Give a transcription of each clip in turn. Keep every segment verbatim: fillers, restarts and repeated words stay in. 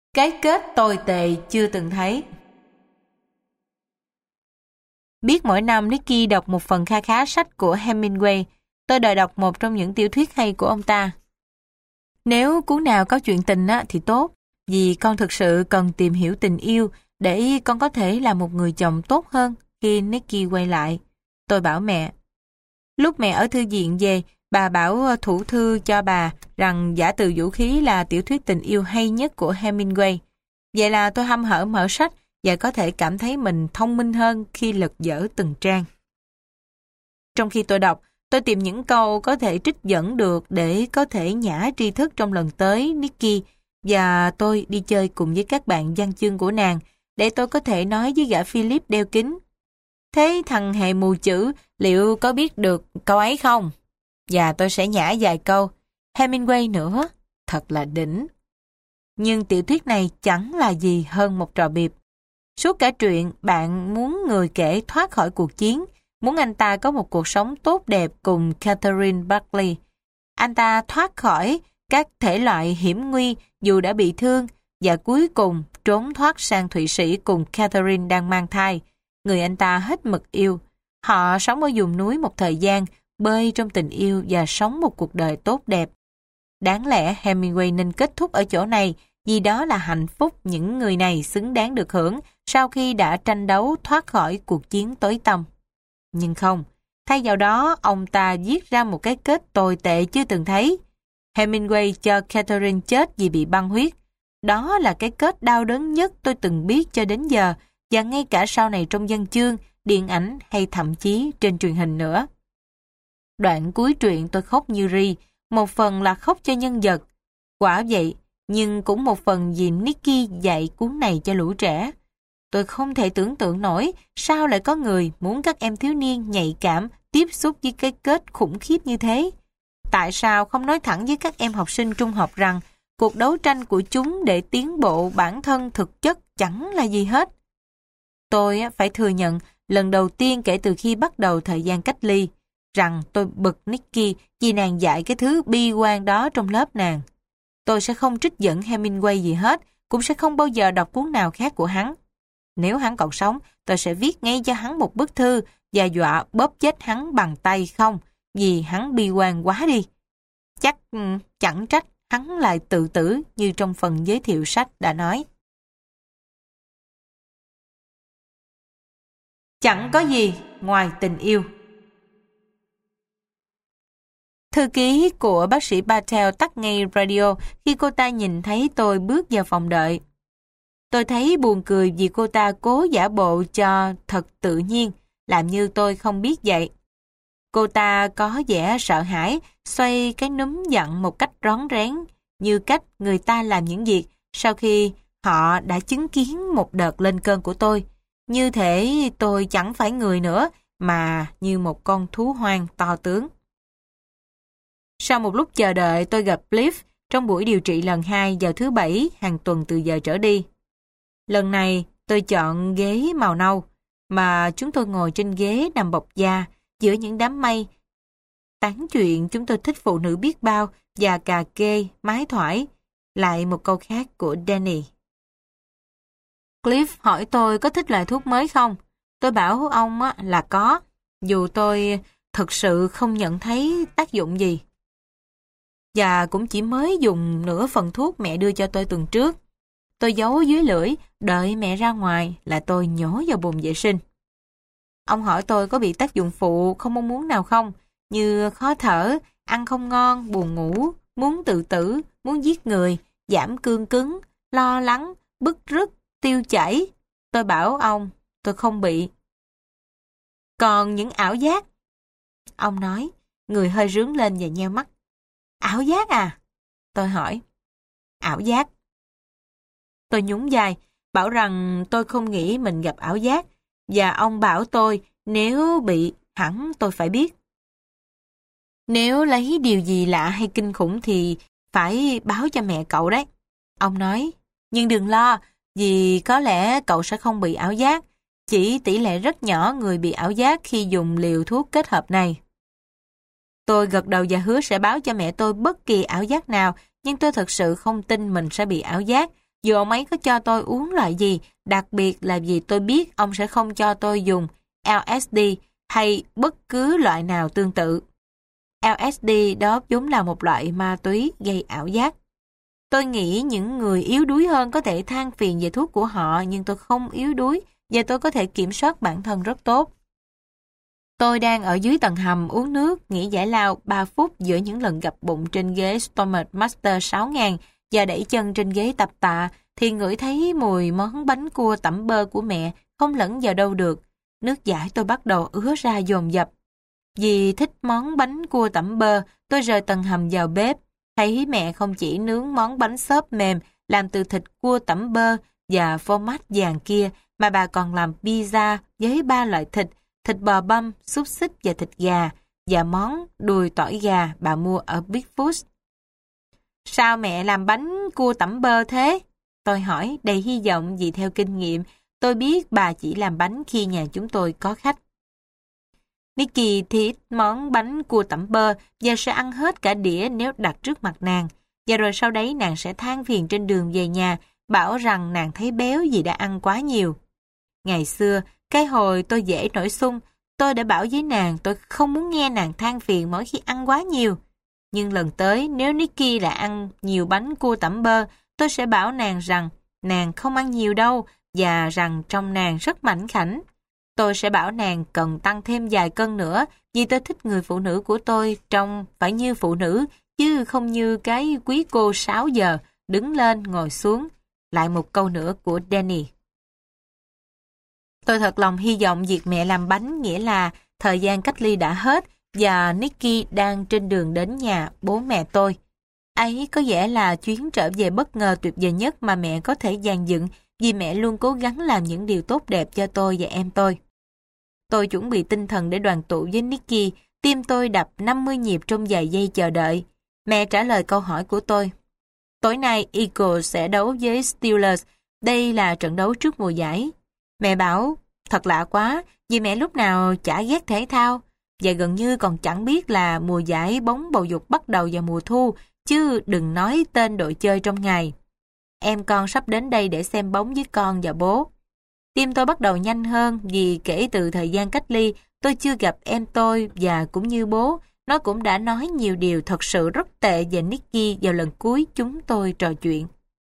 Cái kết tồi tệ chưa từng thấy. Biết mỗi năm Nicky đọc một phần kha khá sách của Hemingway, tôi đòi đọc một trong những tiểu thuyết hay của ông ta. Nếu cuốn nào có chuyện tình á, thì tốt, vì con thực sự cần tìm hiểu tình yêu để con có thể là một người chồng tốt hơn khi Nicky quay lại. Tôi bảo mẹ. Lúc mẹ ở thư viện về, bà bảo thủ thư cho bà rằng Giả từ vũ khí là tiểu thuyết tình yêu hay nhất của Hemingway. Vậy là tôi hăm hở mở sách và có thể cảm thấy mình thông minh hơn khi lật dở từng trang. Trong khi tôi đọc, tôi tìm những câu có thể trích dẫn được để có thể nhả tri thức trong lần tới Nicky, và tôi đi chơi cùng với các bạn văn chương của nàng để tôi có thể nói với gã Philip đeo kính. Thế thằng hề mù chữ liệu có biết được câu ấy không? Và tôi sẽ nhả vài câu. Hemingway nữa, thật là đỉnh. Nhưng tiểu thuyết này chẳng là gì hơn một trò biệp. Suốt cả truyện, bạn muốn người kể thoát khỏi cuộc chiến, muốn anh ta có một cuộc sống tốt đẹp cùng Catherine Barclay. Anh ta thoát khỏi các thể loại hiểm nguy dù đã bị thương, và cuối cùng trốn thoát sang Thụy Sĩ cùng Catherine đang mang thai, người anh ta hết mực yêu. Họ sống ở vùng núi một thời gian, bơi trong tình yêu và sống một cuộc đời tốt đẹp. Đáng lẽ Hemingway nên kết thúc ở chỗ này, vì đó là hạnh phúc những người này xứng đáng được hưởng sau khi đã tranh đấu thoát khỏi cuộc chiến tối tăm. Nhưng không, thay vào đó, ông ta viết ra một cái kết tồi tệ chưa từng thấy. Hemingway cho Catherine chết vì bị băng huyết. Đó là cái kết đau đớn nhất tôi từng biết cho đến giờ, và ngay cả sau này trong văn chương, điện ảnh hay thậm chí trên truyền hình nữa. Đoạn cuối truyện tôi khóc như ri, một phần là khóc cho nhân vật. Quả vậy, nhưng cũng một phần vì Nicky dạy cuốn này cho lũ trẻ. Tôi không thể tưởng tượng nổi sao lại có người muốn các em thiếu niên nhạy cảm tiếp xúc với cái kết khủng khiếp như thế. Tại sao không nói thẳng với các em học sinh trung học rằng cuộc đấu tranh của chúng để tiến bộ bản thân thực chất chẳng là gì hết? Tôi phải thừa nhận lần đầu tiên kể từ khi bắt đầu thời gian cách ly rằng tôi bực Nicky vì nàng dạy cái thứ bi quan đó trong lớp nàng. Tôi sẽ không trích dẫn Hemingway gì hết, cũng sẽ không bao giờ đọc cuốn nào khác của hắn. Nếu hắn còn sống, tôi sẽ viết ngay cho hắn một bức thư và dọa bóp chết hắn bằng tay không, vì hắn bi quan quá đi. Chắc chẳng trách hắn lại tự tử như trong phần giới thiệu sách đã nói. Chẳng có gì ngoài tình yêu. Thư ký của bác sĩ Patel tắt ngay radio khi cô ta nhìn thấy tôi bước vào phòng đợi. Tôi thấy buồn cười vì cô ta cố giả bộ cho thật tự nhiên, làm như tôi không biết vậy. Cô ta có vẻ sợ hãi, xoay cái núm giận một cách rón rén, như cách người ta làm những việc sau khi họ đã chứng kiến một đợt lên cơn của tôi. Như thể tôi chẳng phải người nữa, mà như một con thú hoang to tướng. Sau một lúc chờ đợi, tôi gặp Cliff trong buổi điều trị lần hai vào thứ Bảy hàng tuần từ giờ trở đi. Lần này, tôi chọn ghế màu nâu, mà chúng tôi ngồi trên ghế nằm bọc da giữa những đám mây. Tán chuyện chúng tôi thích phụ nữ biết bao và cà kê, mái thoại, lại một câu khác của Danny. Cliff hỏi tôi có thích loại thuốc mới không? Tôi bảo ông là có, dù tôi thực sự không nhận thấy tác dụng gì. Và cũng chỉ mới dùng nửa phần thuốc mẹ đưa cho tôi tuần trước. Tôi giấu dưới lưỡi, đợi mẹ ra ngoài là tôi nhổ vào bồn vệ sinh. Ông hỏi tôi có bị tác dụng phụ không mong muốn nào không, như khó thở, ăn không ngon, buồn ngủ, muốn tự tử, muốn giết người, giảm cương cứng, lo lắng, bứt rứt, tiêu chảy. Tôi bảo ông, tôi không bị. Còn những ảo giác? Ông nói, người hơi rướn lên và nheo mắt. Ảo giác à? Tôi hỏi. Ảo giác. Tôi nhún vai, bảo rằng tôi không nghĩ mình gặp ảo giác, và ông bảo tôi nếu bị hẳn tôi phải biết. Nếu lấy điều gì lạ hay kinh khủng thì phải báo cho mẹ cậu đấy. Ông nói, nhưng đừng lo, vì có lẽ cậu sẽ không bị ảo giác, chỉ tỷ lệ rất nhỏ người bị ảo giác khi dùng liều thuốc kết hợp này. Tôi gật đầu và hứa sẽ báo cho mẹ tôi bất kỳ ảo giác nào, nhưng tôi thật sự không tin mình sẽ bị ảo giác, dù ông ấy có cho tôi uống loại gì, đặc biệt là vì tôi biết ông sẽ không cho tôi dùng L S D hay bất cứ loại nào tương tự. L S D đó vốn là một loại ma túy gây ảo giác. Tôi nghĩ những người yếu đuối hơn có thể than phiền về thuốc của họ, nhưng tôi không yếu đuối và tôi có thể kiểm soát bản thân rất tốt. Tôi đang ở dưới tầng hầm uống nước, nghỉ giải lao ba phút giữa những lần gập bụng trên ghế Stomach Master sáu nghìn và đẩy chân trên ghế tập tạ, thì ngửi thấy mùi món bánh cua tẩm bơ của mẹ không lẫn vào đâu được. Nước dãi tôi bắt đầu ứa ra dồn dập. Vì thích món bánh cua tẩm bơ, tôi rời tầng hầm vào bếp, thấy mẹ không chỉ nướng món bánh xốp mềm làm từ thịt cua tẩm bơ và phô mát vàng kia, mà bà còn làm pizza với ba loại thịt, thịt bò băm, xúc xích và thịt gà, và món đùi tỏi gà bà mua ở Big Food. Sao mẹ làm bánh cua tẩm bơ thế? Tôi hỏi đầy hy vọng vì theo kinh nghiệm, tôi biết bà chỉ làm bánh khi nhà chúng tôi có khách. Nikki thích món bánh cua tẩm bơ và sẽ ăn hết cả đĩa nếu đặt trước mặt nàng. Và rồi sau đấy nàng sẽ than phiền trên đường về nhà, bảo rằng nàng thấy béo vì đã ăn quá nhiều. Ngày xưa, cái hồi tôi dễ nổi xung, tôi đã bảo với nàng tôi không muốn nghe nàng than phiền mỗi khi ăn quá nhiều. Nhưng lần tới, nếu Nikki lại ăn nhiều bánh cua tẩm bơ, tôi sẽ bảo nàng rằng nàng không ăn nhiều đâu và rằng trong nàng rất mảnh khảnh. Tôi sẽ bảo nàng cần tăng thêm vài cân nữa vì tôi thích người phụ nữ của tôi trông phải như phụ nữ chứ không như cái quý cô sáu giờ đứng lên ngồi xuống. Lại một câu nữa của Danny. Tôi thật lòng hy vọng việc mẹ làm bánh nghĩa là thời gian cách ly đã hết và Nikki đang trên đường đến nhà bố mẹ tôi. Ấy có vẻ là chuyến trở về bất ngờ tuyệt vời nhất mà mẹ có thể dàn dựng vì mẹ luôn cố gắng làm những điều tốt đẹp cho tôi và em tôi. Tôi chuẩn bị tinh thần để đoàn tụ với Nikki, tim tôi đập năm mươi nhịp trong vài giây chờ đợi. Mẹ trả lời câu hỏi của tôi. Tối nay Eagles sẽ đấu với Steelers, đây là trận đấu trước mùa giải. Mẹ bảo, thật lạ quá, vì mẹ lúc nào chả ghét thể thao, và gần như còn chẳng biết là mùa giải bóng bầu dục bắt đầu vào mùa thu, chứ đừng nói tên đội chơi trong ngày. Em con sắp đến đây để xem bóng với con và bố. Tim tôi bắt đầu nhanh hơn vì kể từ thời gian cách ly, tôi chưa gặp em tôi và cũng như bố, nó cũng đã nói nhiều điều thật sự rất tệ về Nikki vào lần cuối chúng tôi trò chuyện.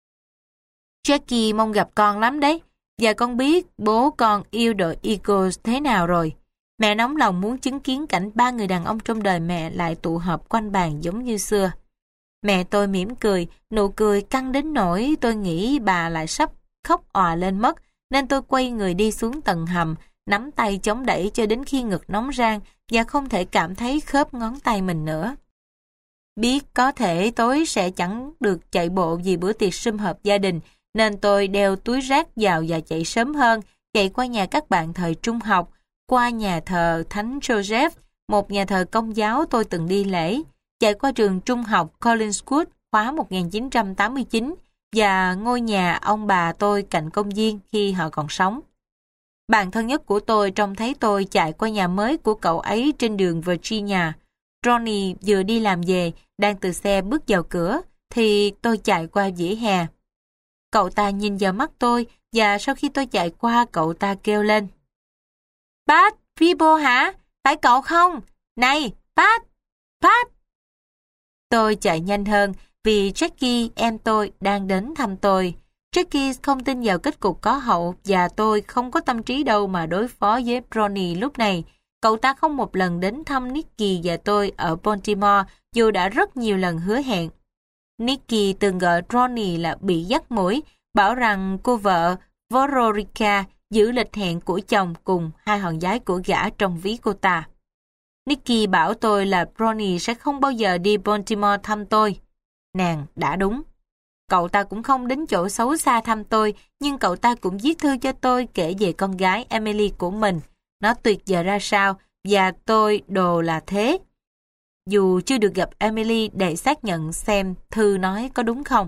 Jackie mong gặp con lắm đấy, và con biết bố con yêu đội Eagles thế nào rồi. Mẹ nóng lòng muốn chứng kiến cảnh ba người đàn ông trong đời mẹ lại tụ họp quanh bàn giống như xưa. Mẹ tôi mỉm cười, nụ cười căng đến nỗi tôi nghĩ bà lại sắp khóc òa lên mất, nên tôi quay người đi xuống tầng hầm, nắm tay chống đẩy cho đến khi ngực nóng rang và không thể cảm thấy khớp ngón tay mình nữa. Biết có thể tối sẽ chẳng được chạy bộ vì bữa tiệc sum họp gia đình, nên tôi đeo túi rác vào và chạy sớm hơn, chạy qua nhà các bạn thời trung học, qua nhà thờ Thánh Joseph, một nhà thờ công giáo tôi từng đi lễ, chạy qua trường trung học Collinswood khóa một nghìn chín trăm tám mươi chín và ngôi nhà ông bà tôi cạnh công viên khi họ còn sống. Bạn thân nhất của tôi trông thấy tôi chạy qua nhà mới của cậu ấy trên đường Virginia. Ronnie vừa đi làm về, đang từ xe bước vào cửa, thì tôi chạy qua vỉa hè. Cậu ta nhìn vào mắt tôi, và sau khi tôi chạy qua, cậu ta kêu lên. Pat, Phoebe hả? Phải cậu không? Này, Pat, Pat! Tôi chạy nhanh hơn, vì Jackie, em tôi, đang đến thăm tôi. Jackie không tin vào kết cục có hậu, và tôi không có tâm trí đâu mà đối phó với Ronnie lúc này. Cậu ta không một lần đến thăm Nikki và tôi ở Baltimore, dù đã rất nhiều lần hứa hẹn. Nikki từng gọi Ronnie là bị dắt mũi, bảo rằng cô vợ Veronica giữ lịch hẹn của chồng cùng hai hòn giái của gã trong ví cô ta. Nikki bảo tôi là Ronnie sẽ không bao giờ đi Baltimore thăm tôi. Nàng đã đúng. Cậu ta cũng không đến chỗ xấu xa thăm tôi, nhưng cậu ta cũng viết thư cho tôi kể về con gái Emily của mình. Nó tuyệt vời ra sao, và tôi đồ là thế. Dù chưa được gặp Emily để xác nhận xem thư nói có đúng không.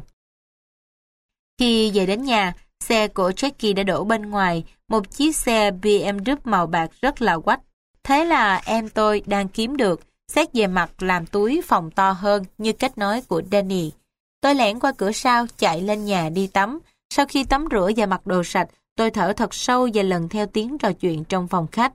Khi về đến nhà, xe của Jackie đã đổ bên ngoài, một chiếc xe bê em vê màu bạc rất là quách. Thế là em tôi đang kiếm được, xét về mặt làm túi phòng to hơn như cách nói của Danny. Tôi lẻn qua cửa sau chạy lên nhà đi tắm, Sau khi tắm rửa và mặc đồ sạch, tôi thở thật sâu và lần theo tiếng trò chuyện trong phòng khách.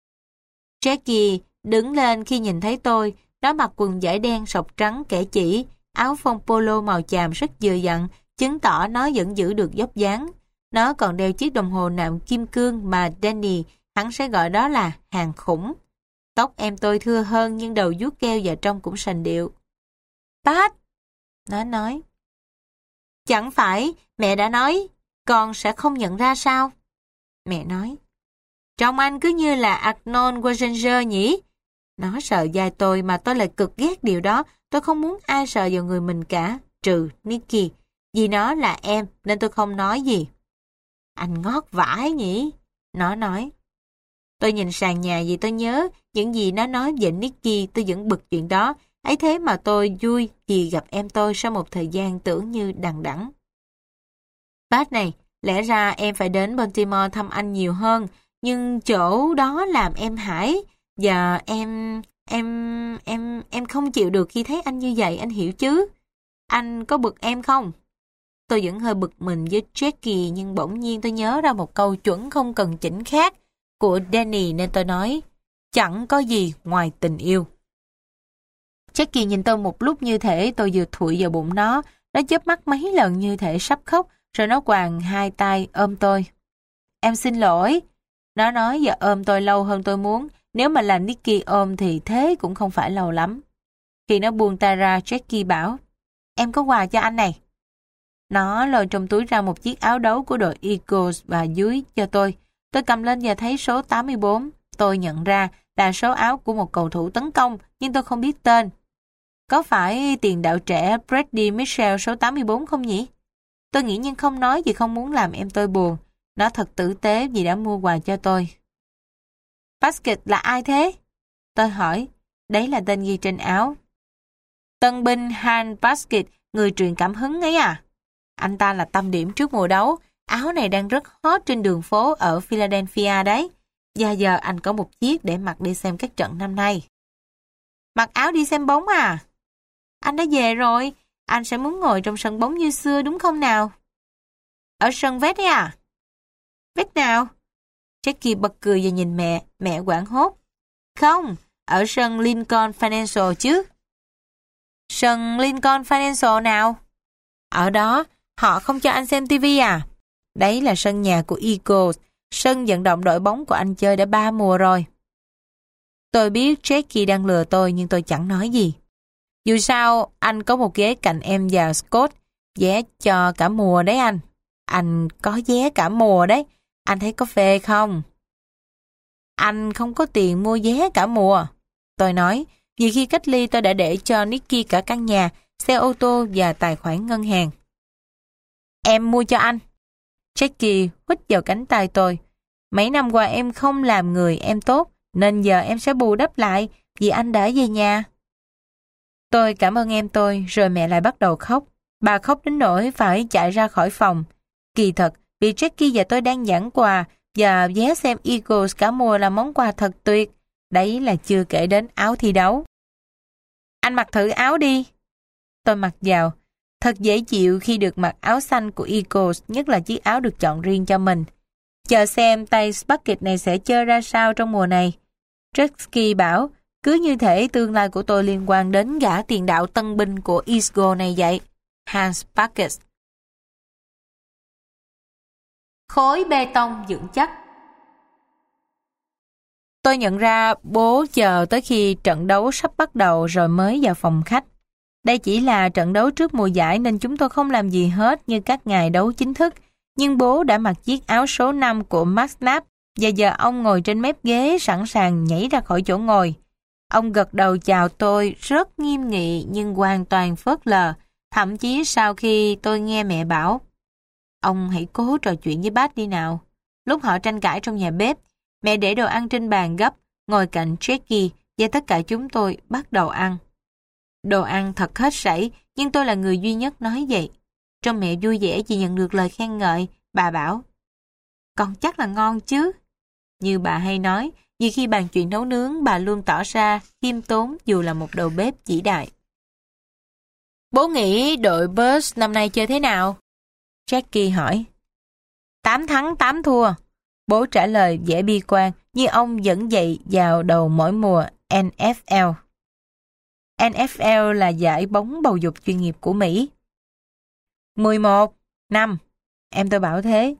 Jackie đứng lên khi nhìn thấy tôi. Nó mặc quần vải đen sọc trắng kẻ chỉ, áo phông polo màu chàm rất vừa vặn, chứng tỏ nó vẫn giữ được dốc dáng. Nó còn đeo chiếc đồng hồ nạm kim cương mà Danny hắn sẽ gọi đó là hàng khủng. Tóc em tôi thưa hơn nhưng đầu vuốt keo và trông cũng sành điệu. Pat! Nó nói. Chẳng phải mẹ đã nói con sẽ không nhận ra sao? Mẹ nói. Trông anh cứ như là Arnold Schwarzenegger nhỉ? Nó sờ vai tôi mà tôi lại cực ghét điều đó. Tôi không muốn ai sờ vào người mình cả, trừ Nicky. Vì nó là em nên tôi không nói gì. Anh ngót vãi nhỉ? Nó nói. Tôi nhìn sàn nhà vì tôi nhớ những gì nó nói về Nicky, tôi vẫn bực chuyện đó. Ấy thế mà tôi vui vì gặp em tôi sau một thời gian tưởng như đằng đẵng. Pat này, lẽ ra em phải đến Baltimore thăm anh nhiều hơn, nhưng chỗ đó làm em hãi và em, em, em, em không chịu được khi thấy anh như vậy, anh hiểu chứ? Anh có bực em không? Tôi vẫn hơi bực mình với Jackie, nhưng bỗng nhiên tôi nhớ ra một câu chuẩn không cần chỉnh khác của Danny nên tôi nói, chẳng có gì ngoài tình yêu. Jackie nhìn tôi một lúc như thể tôi vừa thụi vào bụng nó, nó chớp mắt mấy lần như thể sắp khóc, rồi nó quàng hai tay ôm tôi. Em xin lỗi. Nó nói và ôm tôi lâu hơn tôi muốn, nếu mà là Nicky ôm thì thế cũng không phải lâu lắm. Khi nó buông tay ra, Jackie bảo, em có quà cho anh này. Nó lôi trong túi ra một chiếc áo đấu của đội Eagles và dưới cho tôi. Tôi cầm lên và thấy số tám mươi bốn. Tôi nhận ra là số áo của một cầu thủ tấn công, nhưng tôi không biết tên. Có phải tiền đạo trẻ Brady Mitchell số tám mươi bốn không nhỉ? Tôi nghĩ nhưng không nói vì không muốn làm em tôi buồn. Nó thật tử tế vì đã mua quà cho tôi. Basket là ai thế? Tôi hỏi. Đấy là tên ghi trên áo. Tân binh Han Basket, người truyền cảm hứng ấy à? Anh ta là tâm điểm trước mùa đấu. Áo này đang rất hot trên đường phố ở Philadelphia đấy. Và giờ anh có một chiếc để mặc đi xem các trận năm nay. Mặc áo đi xem bóng à? Anh đã về rồi. Anh sẽ muốn ngồi trong sân bóng như xưa đúng không nào? Ở sân vét ấy à? Vét nào? Jackie bật cười và nhìn mẹ. Mẹ hoảng hốt. Không, ở sân Lincoln Financial chứ. Sân Lincoln Financial nào? Ở đó, họ không cho anh xem tivi à? Đấy là sân nhà của Eagles. Sân vận động đội bóng của anh chơi đã ba mùa rồi. Tôi biết Jackie đang lừa tôi nhưng tôi chẳng nói gì. Dù sao, anh có một ghế cạnh em và Scott. Vé cho cả mùa đấy anh. Anh có vé cả mùa đấy. Anh thấy có phê không? Anh không có tiền mua vé cả mùa. Tôi nói, vì khi cách ly tôi đã để cho Nicky cả căn nhà, xe ô tô và tài khoản ngân hàng. Em mua cho anh. Jackie hít vào cánh tay tôi. Mấy năm qua em không làm người em tốt, nên giờ em sẽ bù đắp lại vì anh đã về nhà. Tôi cảm ơn em tôi, rồi mẹ lại bắt đầu khóc. Bà khóc đến nỗi phải chạy ra khỏi phòng. Kỳ thật, vì Jackie và tôi đang giảng quà và vé xem Eagles cả mùa là món quà thật tuyệt. Đấy là chưa kể đến áo thi đấu. Anh mặc thử áo đi. Tôi mặc vào. Thật dễ chịu khi được mặc áo xanh của Eagles, nhất là chiếc áo được chọn riêng cho mình. Chờ xem tay Bucket này sẽ chơi ra sao trong mùa này. Jackie bảo, cứ như thể tương lai của tôi liên quan đến gã tiền đạo tân binh của Eagles này vậy. Hans Bucket. Khối bê tông vững chắc. Tôi nhận ra bố chờ tới khi trận đấu sắp bắt đầu rồi mới vào phòng khách. Đây chỉ là trận đấu trước mùa giải nên chúng tôi không làm gì hết như các ngày đấu chính thức. Nhưng bố đã mặc chiếc áo số năm của Max Knapp và giờ ông ngồi trên mép ghế sẵn sàng nhảy ra khỏi chỗ ngồi. Ông gật đầu chào tôi rất nghiêm nghị nhưng hoàn toàn phớt lờ, thậm chí sau khi tôi nghe mẹ bảo ông hãy cố trò chuyện với bác đi nào. Lúc họ tranh cãi trong nhà bếp, mẹ để đồ ăn trên bàn gấp, ngồi cạnh Jackie và tất cả chúng tôi bắt đầu ăn. Đồ ăn thật hết sảy, nhưng tôi là người duy nhất nói vậy. Trong mẹ vui vẻ vì nhận được lời khen ngợi, bà bảo, con chắc là ngon chứ. Như bà hay nói, vì khi bàn chuyện nấu nướng, bà luôn tỏ ra khiêm tốn dù là một đầu bếp vĩ đại. Bố nghĩ đội Bears năm nay chơi thế nào? Jackie hỏi. Tám thắng tám thua. Bố trả lời vẻ bi quan, như ông dẫn dậy vào đầu mỗi mùa en ép lờ. en ép lờ là giải bóng bầu dục chuyên nghiệp của Mỹ. mười một năm, em tôi bảo thế.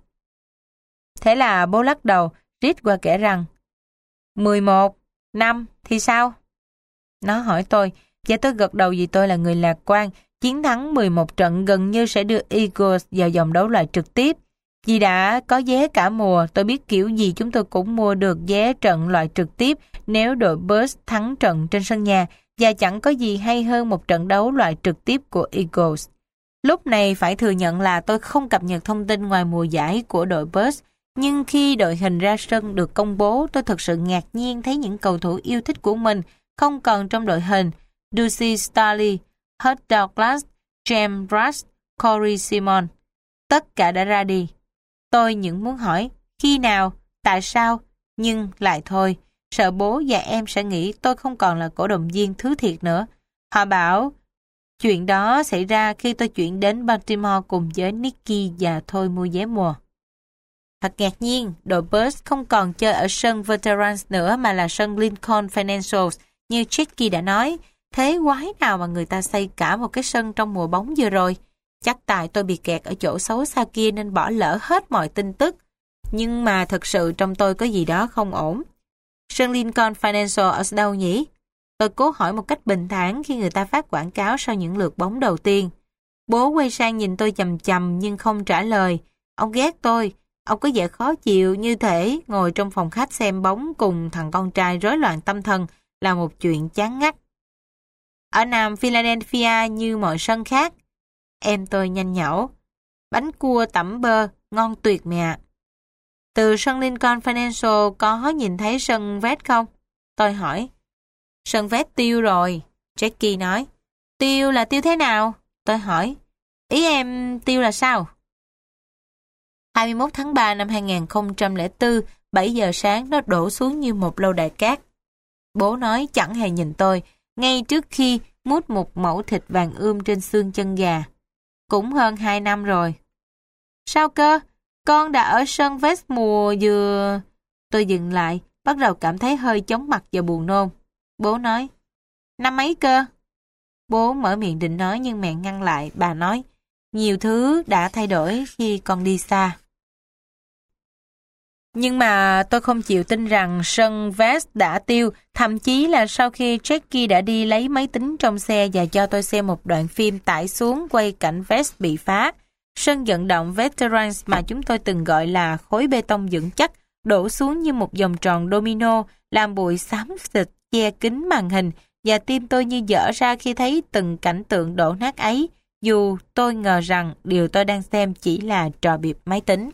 Thế là bố lắc đầu, rít qua kể rằng, mười một năm thì sao? Nó hỏi tôi, và tôi gật đầu vì tôi là người lạc quan. Chiến thắng mười một trận gần như sẽ đưa Eagles vào vòng đấu loại trực tiếp. Vì đã có vé cả mùa, tôi biết kiểu gì chúng tôi cũng mua được vé trận loại trực tiếp nếu đội Bears thắng trận trên sân nhà, và chẳng có gì hay hơn một trận đấu loại trực tiếp của Eagles. Lúc này phải thừa nhận là tôi không cập nhật thông tin ngoài mùa giải của đội Bears, nhưng khi đội hình ra sân được công bố, tôi thật sự ngạc nhiên thấy những cầu thủ yêu thích của mình không còn trong đội hình. Deuce Staley, Hurt Douglas, James Rush, Corey Simon, tất cả đã ra đi. Tôi những muốn hỏi, khi nào, tại sao, nhưng lại thôi, sợ bố và em sẽ nghĩ tôi không còn là cổ động viên thứ thiệt nữa. Họ bảo chuyện đó xảy ra khi tôi chuyển đến Baltimore cùng với Nicky và Thôi mua vé mùa. Thật ngạc nhiên, đội Bears không còn chơi ở sân Veterans nữa mà là sân Lincoln Financial, như Jackie đã nói. Thế quái nào mà người ta xây cả một cái sân trong mùa bóng vừa rồi? Chắc tại tôi bị kẹt ở chỗ xấu xa kia nên bỏ lỡ hết mọi tin tức. Nhưng mà thật sự trong tôi có gì đó không ổn. Sân Lincoln Financial ở đâu nhỉ? Tôi cố hỏi một cách bình thản khi người ta phát quảng cáo sau những lượt bóng đầu tiên. Bố quay sang nhìn tôi chằm chằm nhưng không trả lời. Ông ghét tôi. Ông có vẻ khó chịu như thể ngồi trong phòng khách xem bóng cùng thằng con trai rối loạn tâm thần là một chuyện chán ngắt. Ở Nam Philadelphia như mọi sân khác. Em tôi nhanh nhảu. Bánh cua tẩm bơ, ngon tuyệt mẹ ạ. Từ sân Lincoln Financial có nhìn thấy sân vét không? Tôi hỏi. Sân vét tiêu rồi, Jackie nói. Tiêu là tiêu thế nào? Tôi hỏi. Ý em tiêu là sao? hai mươi mốt tháng ba năm hai nghìn không trăm lẻ bốn, bảy giờ sáng nó đổ xuống như một lâu đài cát. Bố nói chẳng hề nhìn tôi, ngay trước khi mút một mẩu thịt vàng ươm trên xương chân gà. Cũng hơn hai năm rồi. Sao cơ? Con đã ở sân vest mùa vừa... Tôi dừng lại, bắt đầu cảm thấy hơi chóng mặt và buồn nôn. Bố nói, năm mấy cơ? Bố mở miệng định nói nhưng mẹ ngăn lại, bà nói, nhiều thứ đã thay đổi khi con đi xa. Nhưng mà tôi không chịu tin rằng sân vest đã tiêu, thậm chí là sau khi Jackie đã đi lấy máy tính trong xe và cho tôi xem một đoạn phim tải xuống quay cảnh vest bị phá. Sân vận động Veterans mà chúng tôi từng gọi là khối bê tông vững chắc đổ xuống như một vòng tròn domino, làm bụi xám xịt che kín màn hình, và tim tôi như vỡ ra khi thấy từng cảnh tượng đổ nát ấy, dù tôi ngờ rằng điều tôi đang xem chỉ là trò bịp máy tính.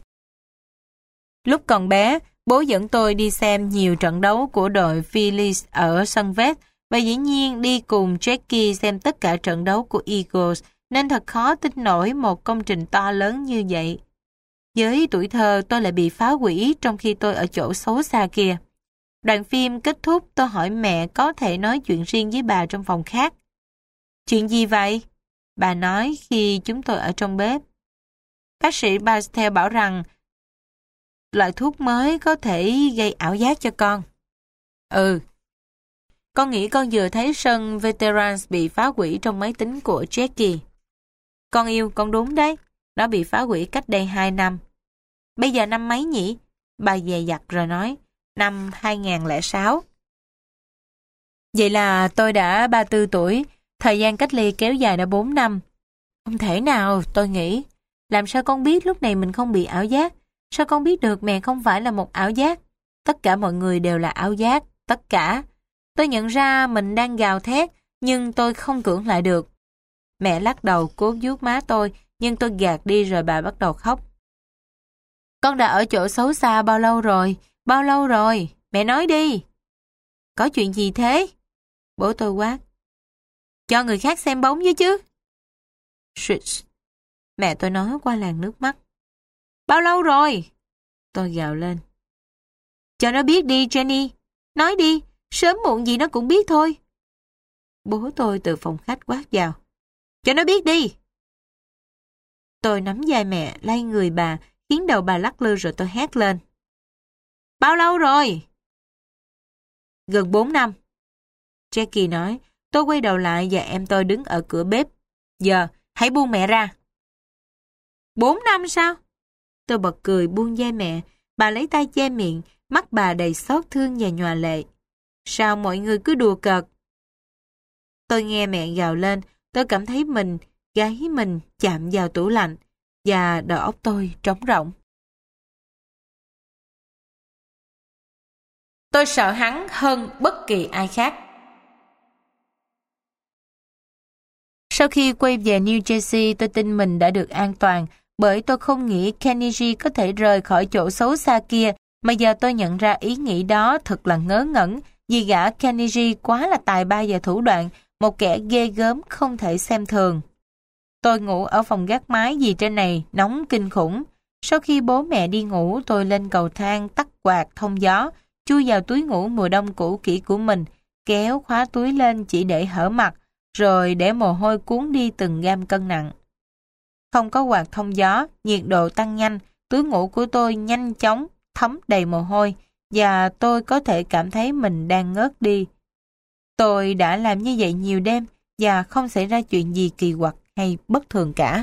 Lúc còn bé, bố dẫn tôi đi xem nhiều trận đấu của đội Phillies ở sân vest, và dĩ nhiên đi cùng Jackie xem tất cả trận đấu của Eagles, nên thật khó tin nổi một công trình to lớn như vậy. Với tuổi thơ tôi lại bị phá hủy trong khi tôi ở chỗ xấu xa kia. Đoạn phim kết thúc, tôi hỏi mẹ có thể nói chuyện riêng với bà trong phòng khác. Chuyện gì vậy? Bà nói khi chúng tôi ở trong bếp. Bác sĩ Bastel bảo rằng loại thuốc mới có thể gây ảo giác cho con. Ừ. Con nghĩ con vừa thấy sân Veterans bị phá hủy trong máy tính của Jackie. Con yêu, con đúng đấy. Nó bị phá hủy cách đây hai năm. Bây giờ năm mấy nhỉ? Bà dè dặt rồi nói. Năm hai nghìn không trăm lẻ sáu. Vậy là tôi đã ba mươi tư tuổi. Thời gian cách ly kéo dài đã bốn năm. Không thể nào, tôi nghĩ. Làm sao con biết lúc này mình không bị ảo giác? Sao con biết được mẹ không phải là một ảo giác? Tất cả mọi người đều là ảo giác. Tất cả. Tôi nhận ra mình đang gào thét, nhưng tôi không cưỡng lại được. Mẹ lắc đầu cố vuốt má tôi, nhưng tôi gạt đi rồi bà bắt đầu khóc. Con đã ở chỗ xấu xa bao lâu rồi? Bao lâu rồi? Mẹ nói đi. Có chuyện gì thế? Bố tôi quát. Cho người khác xem bóng với chứ. Switch. Mẹ tôi nói qua làn nước mắt. Bao lâu rồi? Tôi gào lên. Cho nó biết đi Jenny. Nói đi, sớm muộn gì nó cũng biết thôi. Bố tôi từ phòng khách quát vào. Cho nó biết đi. Tôi nắm vai mẹ, lay người bà, khiến đầu bà lắc lư rồi tôi hét lên. Bao lâu rồi? Gần bốn năm. Jackie nói. Tôi quay đầu lại và em tôi đứng ở cửa bếp. Giờ, hãy buông mẹ ra. Bốn năm sao? Tôi bật cười buông vai mẹ. Bà lấy tay che miệng, mắt bà đầy xót thương và nhòa lệ. Sao mọi người cứ đùa cợt? Tôi nghe mẹ gào lên. Tôi cảm thấy mình, gáy mình chạm vào tủ lạnh. Và đầu óc tôi trống rỗng. Tôi sợ hắn hơn bất kỳ ai khác. Sau khi quay về New Jersey, tôi tin mình đã được an toàn, bởi tôi không nghĩ Kennedy có thể rời khỏi chỗ xấu xa kia, mà giờ tôi nhận ra ý nghĩ đó thật là ngớ ngẩn, vì gã Kennedy quá là tài ba và thủ đoạn, một kẻ ghê gớm không thể xem thường. Tôi ngủ ở phòng gác mái vì trên này nóng kinh khủng. Sau khi bố mẹ đi ngủ, tôi lên cầu thang tắt quạt thông gió, chui vào túi ngủ mùa đông cũ kỹ của mình, kéo khóa túi lên chỉ để hở mặt, rồi để mồ hôi cuốn đi từng gam cân nặng. Không có quạt thông gió, nhiệt độ tăng nhanh, túi ngủ của tôi nhanh chóng thấm đầy mồ hôi, và tôi có thể cảm thấy mình đang ngớt đi. Tôi đã làm như vậy nhiều đêm, và không xảy ra chuyện gì kỳ quặc hay bất thường cả.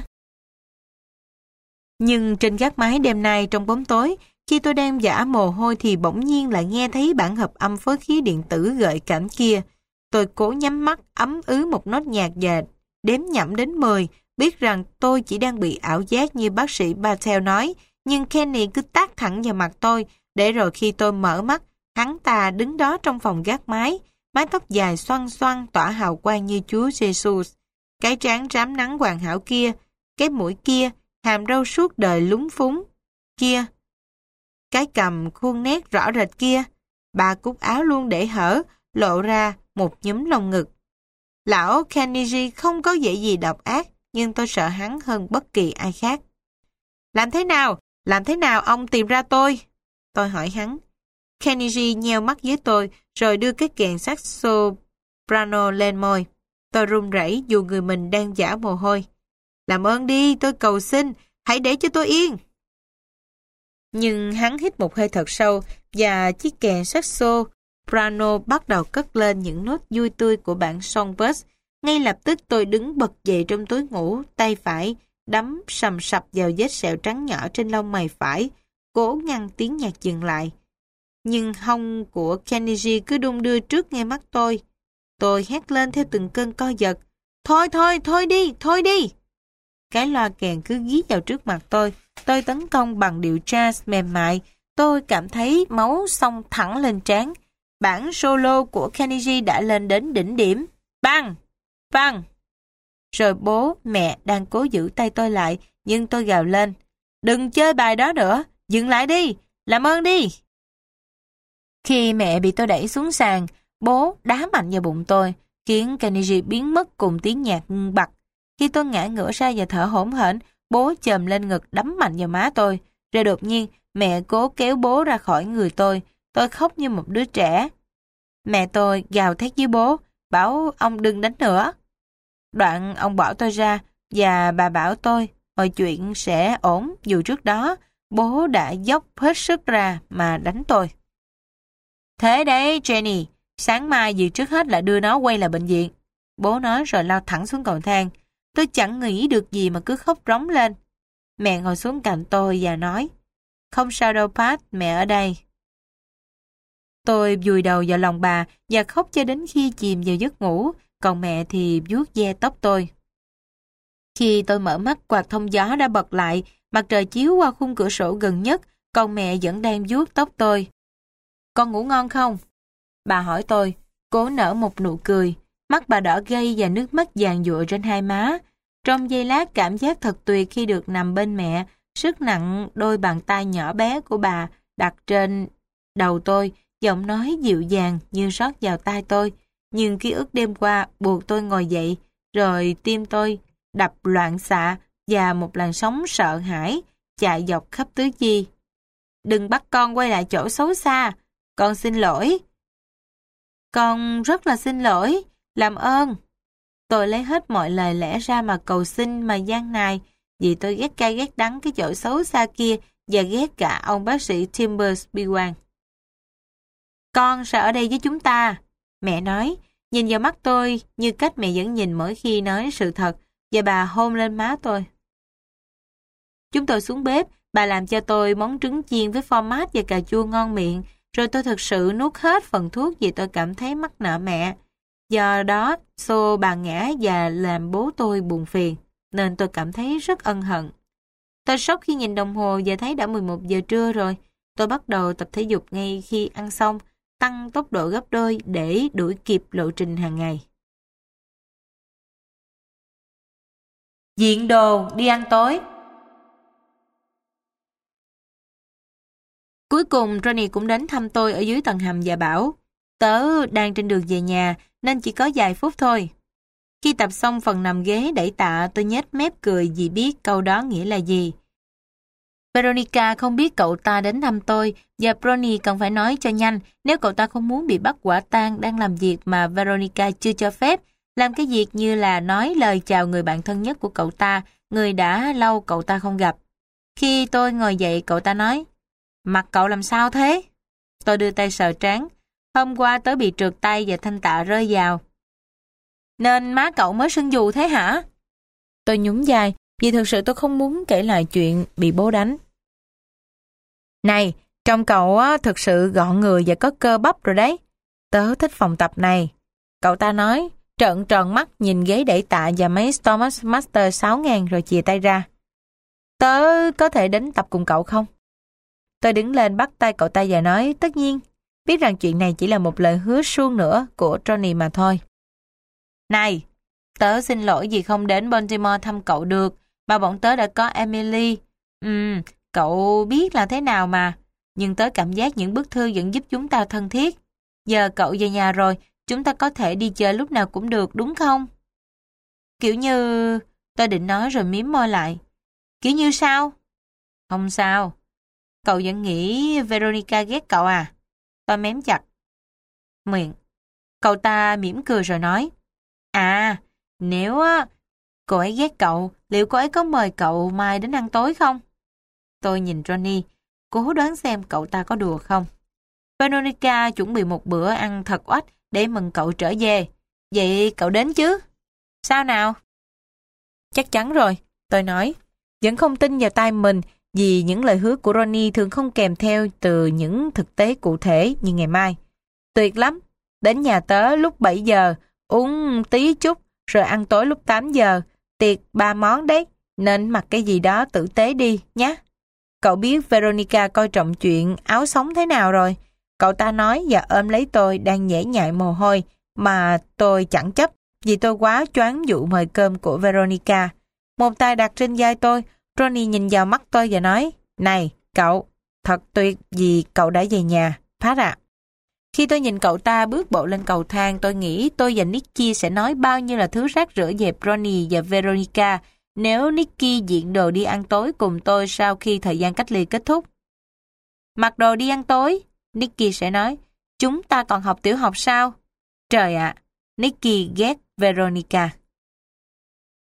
Nhưng trên gác mái đêm nay trong bóng tối, khi tôi đang vã mồ hôi thì bỗng nhiên lại nghe thấy bản hợp âm phối khí điện tử gợi cảm kia. Tôi cố nhắm mắt ấm ứ một nốt nhạc và đếm nhẩm đến mười, biết rằng tôi chỉ đang bị ảo giác như bác sĩ Patel nói, nhưng Kenny cứ tát thẳng vào mặt tôi, để rồi khi tôi mở mắt, hắn ta đứng đó trong phòng gác mái, mái tóc dài xoăn xoăn tỏa hào quang như Chúa Jesus, cái trán rám nắng hoàn hảo kia, cái mũi kia, hàm râu suốt đời lúng phúng kia, cái cằm khuôn nét rõ rệt kia, ba cúc áo luôn để hở, lộ ra một nhúm lông ngực. Lão Kennedy không có vẻ gì độc ác, nhưng tôi sợ hắn hơn bất kỳ ai khác. Làm thế nào? Làm thế nào ông tìm ra tôi? Tôi hỏi hắn. Kennedy nheo mắt với tôi, rồi đưa cái kèn saxo soprano lên môi. Tôi run rẩy dù người mình đang vã mồ hôi. Làm ơn đi, tôi cầu xin, hãy để cho tôi yên. Nhưng hắn hít một hơi thật sâu, và chiếc kèn saxo soprano bắt đầu cất lên những nốt vui tươi của bản Songbirds. Ngay lập tức tôi đứng bật dậy trong túi ngủ, tay phải đấm sầm sập vào vết sẹo trắng nhỏ trên lông mày phải, cố ngăn tiếng nhạc dừng lại. Nhưng hông của Kennedy cứ đung đưa trước ngay mắt tôi. Tôi hét lên theo từng cơn co giật. Thôi thôi, thôi đi, thôi đi. Cái loa kèn cứ gí vào trước mặt tôi. Tôi tấn công bằng điệu jazz mềm mại. Tôi cảm thấy máu xông thẳng lên trán. Bản solo của Kennedy đã lên đến đỉnh điểm. Bang! Bang! Rồi bố, mẹ đang cố giữ tay tôi lại, nhưng tôi gào lên. Đừng chơi bài đó nữa, dừng lại đi, làm ơn đi. Khi mẹ bị tôi đẩy xuống sàn, bố đá mạnh vào bụng tôi, khiến Kennedy biến mất cùng tiếng nhạc ngưng bặt. Khi tôi ngã ngửa ra và thở hổn hển, bố chồm lên ngực đấm mạnh vào má tôi. Rồi đột nhiên, mẹ cố kéo bố ra khỏi người tôi. Tôi khóc như một đứa trẻ. Mẹ tôi gào thét với bố, bảo ông đừng đánh nữa. Đoạn ông bỏ tôi ra, và bà bảo tôi mọi chuyện sẽ ổn, dù trước đó bố đã dốc hết sức ra mà đánh tôi. Thế đấy Jenny, sáng mai gì trước hết là đưa nó quay lại bệnh viện. Bố nói rồi lao thẳng xuống cầu thang. Tôi chẳng nghĩ được gì mà cứ khóc rống lên. Mẹ ngồi xuống cạnh tôi và nói, không sao đâu Pat, mẹ ở đây. Tôi vùi đầu vào lòng bà và khóc cho đến khi chìm vào giấc ngủ, còn mẹ thì vuốt ve tóc tôi. Khi tôi mở mắt, quạt thông gió đã bật lại, mặt trời chiếu qua khung cửa sổ gần nhất, còn mẹ vẫn đang vuốt tóc tôi. Con ngủ ngon không? Bà hỏi tôi, cố nở một nụ cười. Mắt bà đỏ gay và nước mắt giàn giụa trên hai má. Trong giây lát cảm giác thật tuyệt khi được nằm bên mẹ, sức nặng đôi bàn tay nhỏ bé của bà đặt trên đầu tôi, giọng nói dịu dàng như rót vào tai tôi. Nhưng ký ức đêm qua buộc tôi ngồi dậy, rồi tim tôi đập loạn xạ và một làn sóng sợ hãi chạy dọc khắp tứ chi. Đừng bắt con quay lại chỗ xấu xa. Con xin lỗi. Con rất là xin lỗi. Làm ơn. Tôi lấy hết mọi lời lẽ ra mà cầu xin mà gian nài. vì tôi ghét cay ghét đắng cái chỗ xấu xa kia và ghét cả ông bác sĩ Timbers bi quan. Con sẽ ở đây với chúng ta, mẹ nói, nhìn vào mắt tôi như cách mẹ vẫn nhìn mỗi khi nói sự thật, và bà hôn lên má tôi. Chúng tôi xuống bếp, bà làm cho tôi món trứng chiên với phô mát và cà chua ngon miệng, rồi tôi thực sự nuốt hết phần thuốc vì tôi cảm thấy mắc nợ mẹ. Do đó, xô bà ngã và làm bố tôi buồn phiền, nên tôi cảm thấy rất ân hận. Tôi sốc khi nhìn đồng hồ và thấy đã mười một giờ trưa rồi. Tôi bắt đầu tập thể dục ngay khi ăn xong, tăng tốc độ gấp đôi để đuổi kịp lộ trình hàng ngày. Diện đồ đi ăn tối. Cuối cùng Ronnie cũng đến thăm tôi ở dưới tầng hầm và bảo, tớ đang trên đường về nhà nên chỉ có vài phút thôi. Khi tập xong phần nằm ghế đẩy tạ, tôi nhếch mép cười vì biết câu đó nghĩa là gì. Veronica không biết cậu ta đến thăm tôi và Ronnie cần phải nói cho nhanh nếu cậu ta không muốn bị bắt quả tang đang làm việc mà Veronica chưa cho phép, làm cái việc như là nói lời chào người bạn thân nhất của cậu ta, người đã lâu cậu ta không gặp. Khi tôi ngồi dậy, cậu ta nói, mặt cậu làm sao thế? Tôi đưa tay sờ trán. Hôm qua tớ bị trượt tay và thanh tạ rơi vào. Nên má cậu mới sưng dù thế hả? Tôi nhún vai, vì thực sự tôi không muốn kể lại chuyện bị bố đánh. Này, trông cậu á, thực sự gọn người và có cơ bắp rồi đấy. Tớ thích phòng tập này. Cậu ta nói, trợn tròn mắt nhìn ghế đẩy tạ và máy Thomas Master sáu ngàn rồi chìa tay ra. Tớ có thể đến tập cùng cậu không? Tôi đứng lên bắt tay cậu ta và nói, tất nhiên, biết rằng chuyện này chỉ là một lời hứa suông nữa của Johnny mà thôi. Này, tớ xin lỗi vì không đến Baltimore thăm cậu được, mà bọn tớ đã có Emily. Ừm, cậu biết là thế nào mà, nhưng tớ cảm giác những bức thư vẫn giúp chúng ta thân thiết. Giờ cậu về nhà rồi, chúng ta có thể đi chơi lúc nào cũng được, đúng không? Kiểu như... Tôi định nói rồi mím môi lại. Kiểu như sao? Không sao. Cậu vẫn nghĩ Veronica ghét cậu à? Tôi mém chặt miệng. Cậu ta mỉm cười rồi nói, à, nếu á, cô ấy ghét cậu, liệu cô ấy có mời cậu mai đến ăn tối không? Tôi nhìn Johnny, cố đoán xem cậu ta có đùa không. Veronica chuẩn bị một bữa ăn thật oách để mừng cậu trở về. Vậy cậu đến chứ? Sao nào? Chắc chắn rồi, tôi nói. Vẫn không tin vào tay mình vì những lời hứa của Ronnie thường không kèm theo từ những thực tế cụ thể như ngày mai. Tuyệt lắm. Đến nhà tớ lúc bảy giờ, uống tí chút, rồi ăn tối lúc tám giờ. Tiệc ba món đấy, nên mặc cái gì đó tử tế đi, nhé. Cậu biết Veronica coi trọng chuyện áo sống thế nào rồi. Cậu ta nói và ôm lấy tôi đang nhễ nhại mồ hôi, mà tôi chẳng chấp vì tôi quá choáng vụ mời cơm của Veronica. Một tay đặt trên vai tôi, Ronnie nhìn vào mắt tôi và nói, này, cậu, thật tuyệt vì cậu đã về nhà, Pat ạ. Khi tôi nhìn cậu ta bước bộ lên cầu thang, tôi nghĩ tôi và Nicky sẽ nói bao nhiêu là thứ rác rưởi về Ronnie và Veronica nếu Nicky diện đồ đi ăn tối cùng tôi sau khi thời gian cách ly kết thúc. Mặc đồ đi ăn tối, Nicky sẽ nói, chúng ta còn học tiểu học sao? Trời ạ, Nicky ghét Veronica.